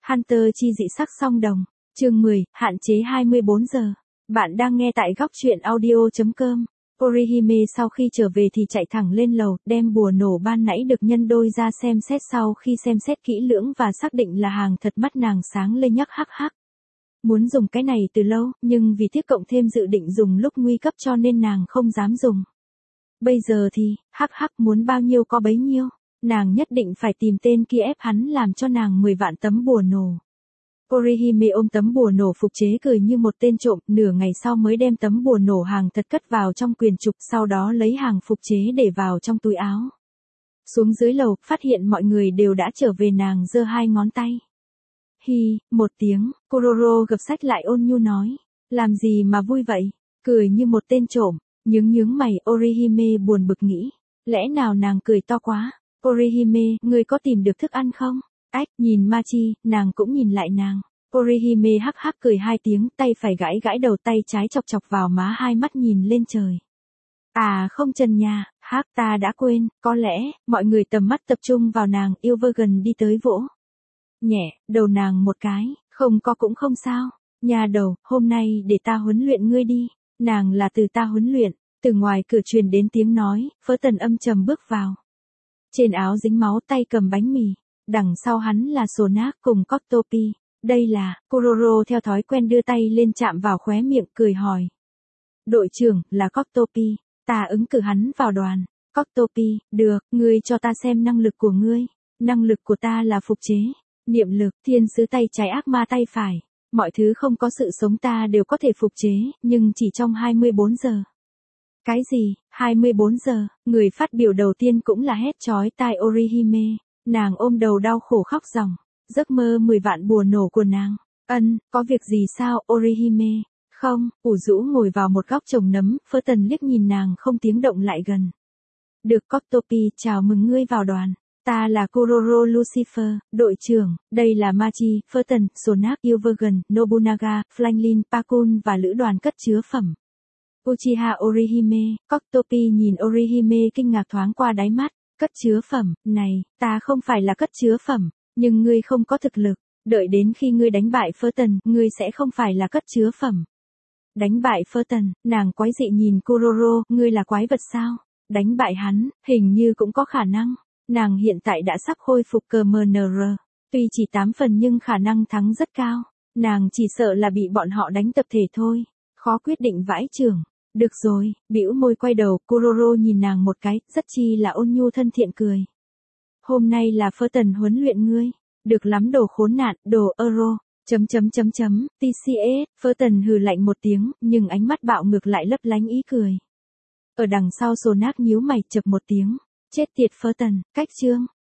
Hunter chi dị sắc song đồng. Chương 10, hạn chế 24 giờ. Bạn đang nghe tại góc truyện audio.com. Orihime sau khi trở về thì chạy thẳng lên lầu, đem bùa nổ ban nãy được nhân đôi ra xem xét. Sau khi xem xét kỹ lưỡng và xác định là hàng thật, mắt nàng sáng lên nhắc hắc hắc. Muốn dùng cái này từ lâu, nhưng vì tiếc cộng thêm dự định dùng lúc nguy cấp cho nên nàng không dám dùng. Bây giờ thì, hắc hắc, muốn bao nhiêu có bấy nhiêu. Nàng nhất định phải tìm tên kia ép hắn làm cho nàng 10 vạn tấm bùa nổ. Orihime ôm tấm bùa nổ phục chế cười như một tên trộm, nửa ngày sau mới đem tấm bùa nổ hàng thật cất vào trong quyền trục, sau đó lấy hàng phục chế để vào trong túi áo. Xuống dưới lầu, phát hiện mọi người đều đã trở về, nàng giơ 2 ngón tay. Hi, một tiếng, Kuroro gập sách lại ôn nhu nói, làm gì mà vui vậy, cười như một tên trộm, nhướng mày. Orihime buồn bực nghĩ, lẽ nào nàng cười to quá. Orihime, ngươi có tìm được thức ăn không? Ách, nhìn Machi, nàng cũng nhìn lại nàng. Orihime hắc hắc cười 2 tiếng, tay phải gãi đầu, tay trái chọc chọc vào má, hai mắt nhìn lên trời. À không, Trần nhà, hắc, ta đã quên, có lẽ, mọi người tầm mắt tập trung vào nàng. Ilvergen đi tới vỗ nhẹ đầu nàng một cái, không có cũng không sao. Nhà đầu, hôm nay để ta huấn luyện ngươi đi. Nàng là từ ta huấn luyện. Từ ngoài cửa truyền đến tiếng nói, Tần âm trầm bước vào. Trên áo dính máu, tay cầm bánh mì. Đằng sau hắn là Sonak cùng Coctopi. Đây là, Kuroro theo thói quen đưa tay lên chạm vào khóe miệng, cười hỏi. Đội trưởng, là Coctopi. Ta ứng cử hắn vào đoàn. Coctopi, được, ngươi cho ta xem năng lực của ngươi. Năng lực của ta là phục chế. Niệm lực, thiên sứ tay trái, ác ma tay phải. Mọi thứ không có sự sống ta đều có thể phục chế, nhưng chỉ trong 24 giờ. Cái gì, 24 giờ, người phát biểu đầu tiên cũng là hét chói tai Orihime. Nàng ôm đầu đau khổ khóc ròng. Giấc mơ 10 vạn bùa nổ của nàng. Có việc gì sao, Orihime? Không, ủ rũ ngồi vào một góc trồng nấm. Tần liếc nhìn nàng không tiếng động lại gần. Được, Coctopi, chào mừng ngươi vào đoàn. Ta là Kuroro Lucifer, đội trưởng. Đây là Machi, Tần, Sonak, Ilvergen, Nobunaga, Franklin, Pakun và lữ đoàn cất chứa phẩm. Uchiha Orihime. Coctopi nhìn Orihime kinh ngạc thoáng qua đáy mắt. Cất chứa phẩm, này, ta không phải là cất chứa phẩm, nhưng ngươi không có thực lực. Đợi đến khi ngươi đánh bại Tần, ngươi sẽ không phải là cất chứa phẩm. Đánh bại Tần, nàng quái dị nhìn Kuroro, ngươi là quái vật sao? Đánh bại hắn, hình như cũng có khả năng. Nàng hiện tại đã sắp khôi phục CMNR. Tuy chỉ 8 phần nhưng khả năng thắng rất cao. Nàng chỉ sợ là bị bọn họ đánh tập thể thôi. Khó quyết định vãi chưởng. Được rồi, bĩu môi quay đầu, Kuroro nhìn nàng một cái, rất chi là ôn nhu thân thiện cười. Hôm nay là Tần huấn luyện ngươi. Được lắm đồ khốn nạn, đồ euro. TCS, Tần hừ lạnh một tiếng, nhưng ánh mắt bạo ngược lại lấp lánh ý cười. Ở đằng sau Sonak nhíu mày chập một tiếng. Chết tiệt Tần, cách chương.